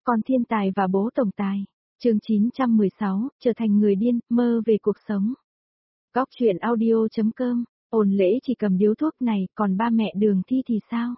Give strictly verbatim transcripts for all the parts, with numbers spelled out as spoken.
Con thiên tài và bố tổng tài. Chương chín trăm mười sáu, trở thành người điên, mơ về cuộc sống. Góc truyện audio chấm com, Ôn Lễ chỉ cầm điếu thuốc này, còn ba mẹ Đường Thi thì sao?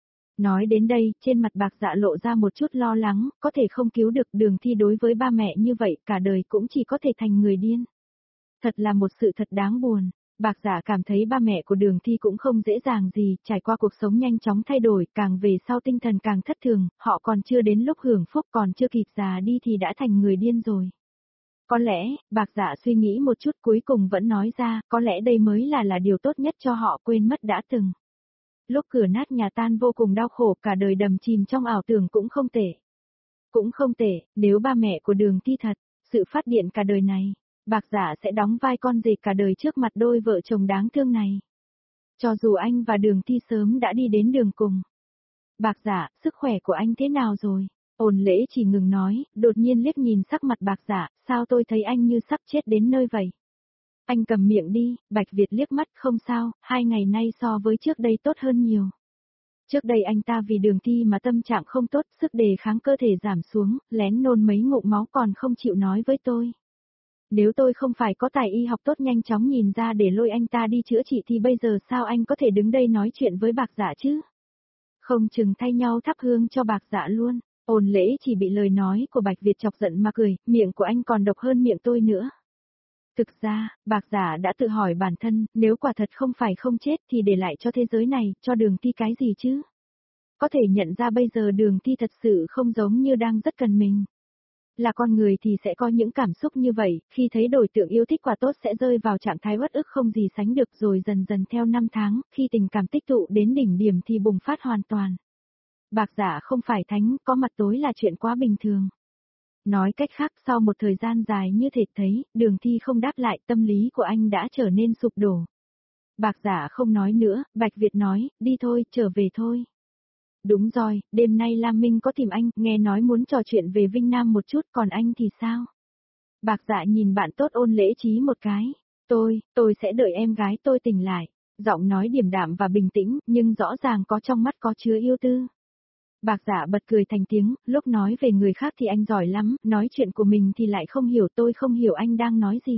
Nói đến đây, trên mặt Bạc Dạ lộ ra một chút lo lắng, có thể không cứu được Đường Thi đối với ba mẹ như vậy, cả đời cũng chỉ có thể thành người điên. Thật là một sự thật đáng buồn. Bạc Dạ cảm thấy ba mẹ của Đường Thi cũng không dễ dàng gì, trải qua cuộc sống nhanh chóng thay đổi, càng về sau tinh thần càng thất thường, họ còn chưa đến lúc hưởng phúc, còn chưa kịp già đi thì đã thành người điên rồi. Có lẽ, Bạc Dạ suy nghĩ một chút cuối cùng vẫn nói ra, có lẽ đây mới là là điều tốt nhất cho họ quên mất đã từng. Lúc cửa nát nhà tan vô cùng đau khổ, cả đời đầm chìm trong ảo tưởng cũng không tệ. Cũng không tệ, nếu ba mẹ của Đường Thi thật, sự phát điện cả đời này. Bạc Dạ sẽ đóng vai con rể cả đời trước mặt đôi vợ chồng đáng thương này. Cho dù anh và Đường Thi sớm đã đi đến đường cùng. Bạc Dạ, sức khỏe của anh thế nào rồi? Ôn Lễ chỉ ngừng nói, đột nhiên liếc nhìn sắc mặt Bạc Dạ, sao tôi thấy anh như sắp chết đến nơi vậy? Anh cầm miệng đi, Bạch Việt liếc mắt, không sao, hai ngày nay so với trước đây tốt hơn nhiều. Trước đây anh ta vì Đường Thi mà tâm trạng không tốt, sức đề kháng cơ thể giảm xuống, lén nôn mấy ngụm máu còn không chịu nói với tôi. Nếu tôi không phải có tài y học tốt nhanh chóng nhìn ra để lôi anh ta đi chữa trị thì bây giờ sao anh có thể đứng đây nói chuyện với Bạc Dạ chứ? Không chừng thay nhau thắp hương cho Bạc Dạ luôn. Ôn Lễ chỉ bị lời nói của Bạch Việt chọc giận mà cười, miệng của anh còn độc hơn miệng tôi nữa. Thực ra, Bạc Dạ đã tự hỏi bản thân, nếu quả thật không phải không chết thì để lại cho thế giới này, cho Đường Thi cái gì chứ? Có thể nhận ra bây giờ Đường Thi thật sự không giống như đang rất cần mình. Là con người thì sẽ có những cảm xúc như vậy, khi thấy đối tượng yêu thích quả tốt sẽ rơi vào trạng thái uất ức không gì sánh được, rồi dần dần theo năm tháng, khi tình cảm tích tụ đến đỉnh điểm thì bùng phát hoàn toàn. Bạc Dạ không phải thánh, có mặt tối là chuyện quá bình thường. Nói cách khác, sau một thời gian dài như thể thấy, Đường Thi không đáp lại, tâm lý của anh đã trở nên sụp đổ. Bạc Dạ không nói nữa, Bạch Việt nói, đi thôi, trở về thôi. Đúng rồi, đêm nay Lam Minh có tìm anh, nghe nói muốn trò chuyện về Vinh Nam một chút, còn anh thì sao? Bạc Dạ nhìn bạn tốt Ôn Lễ Chí một cái. Tôi, tôi sẽ đợi em gái tôi tỉnh lại. Giọng nói điềm đạm và bình tĩnh, nhưng rõ ràng có trong mắt có chứa yêu tư. Bạc Dạ bật cười thành tiếng, lúc nói về người khác thì anh giỏi lắm, nói chuyện của mình thì lại không hiểu, tôi không hiểu anh đang nói gì.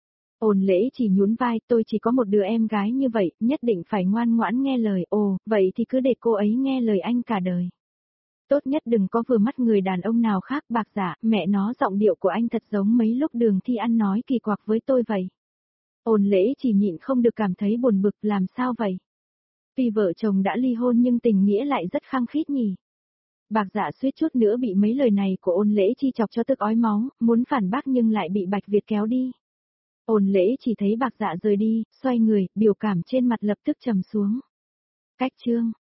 Ôn Lễ chỉ nhún vai, tôi chỉ có một đứa em gái như vậy, nhất định phải ngoan ngoãn nghe lời, ồ, vậy thì cứ để cô ấy nghe lời anh cả đời. Tốt nhất đừng có vừa mắt người đàn ông nào khác. Bạc Dạ, mẹ nó, giọng điệu của anh thật giống mấy lúc Đường Thi ăn nói kỳ quặc với tôi vậy. Ôn Lễ chỉ nhịn không được cảm thấy buồn bực, làm sao vậy? Tuy vợ chồng đã ly hôn nhưng tình nghĩa lại rất khăng khít nhỉ. Bạc Dạ suýt chút nữa bị mấy lời này của Ôn Lễ chi chọc cho tức ói máu, muốn phản bác nhưng lại bị Bạch Việt kéo đi. Ôn Lễ chỉ thấy Bạc Dạ rời đi, xoay người, biểu cảm trên mặt lập tức trầm xuống. Cách chương